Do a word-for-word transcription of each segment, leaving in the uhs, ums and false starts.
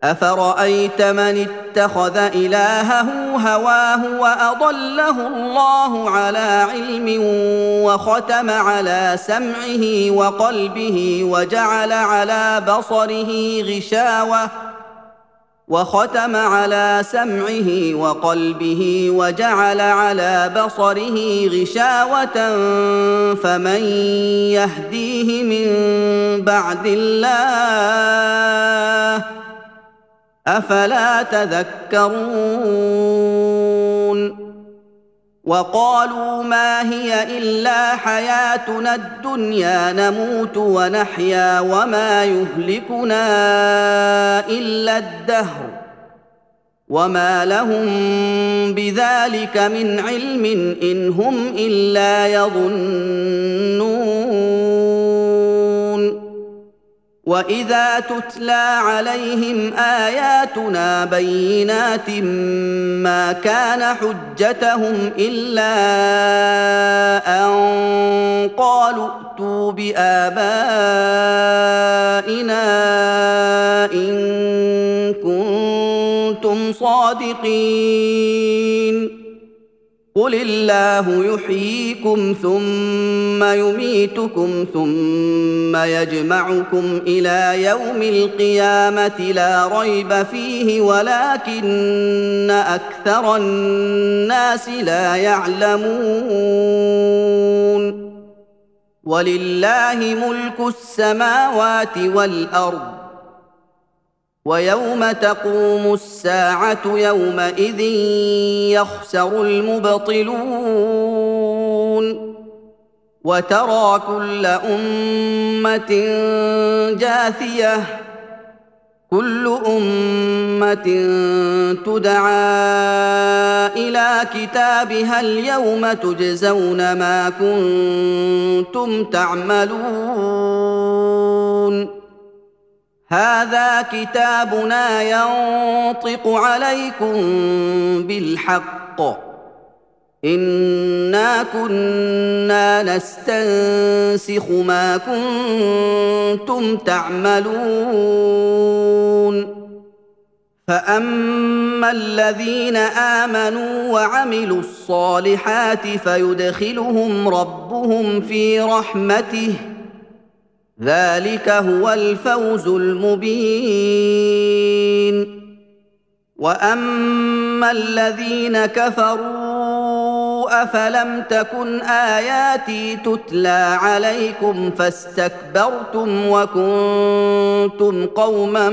أفرأيت من اتخذ إلهه هواه وأضله الله على علم وختم على سمعه وقلبه وجعل على بصره غشاوة وختم على سمعه وقلبه وجعل على بصره غشاوة فمن يهديه من بعد الله أفلا تذكرون وقالوا ما هي إلا حياتنا الدنيا نموت ونحيا وما يهلكنا إلا الدهر وما لهم بذلك من علم إن هم إلا يظنون وإذا تتلى عليهم آياتنا بينات ما كان حجتهم إلا أن قالوا ائتوا بآبائنا إن كنتم صادقين قل الله يحييكم ثم يميتكم ثم يجمعكم إلى يوم القيامة لا ريب فيه ولكن أكثر الناس لا يعلمون ولله ملك السماوات والأرض ويوم تقوم الساعة يومئذ يخسر المبطلون وترى كل أمة جاثية كل أمة تدعى إلى كتابها اليوم تجزون ما كنتم تعملون هذا كتابنا ينطق عليكم بالحق إنا كنا نستنسخ ما كنتم تعملون فأما الذين آمنوا وعملوا الصالحات فيدخلهم ربهم في رحمته ذلك هو الفوز المبين وأما الذين كفروا أفلم تكن آياتي تتلى عليكم فاستكبرتم وكنتم قوما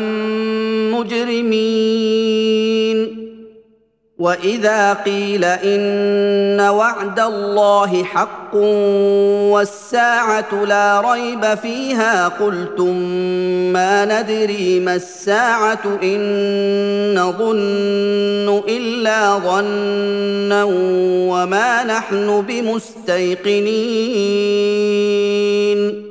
مجرمين وإذا قيل إن وعد الله حق والساعة لا ريب فيها قلتم ما ندري ما الساعة إن نظن إلا ظنا وما نحن بمستيقنين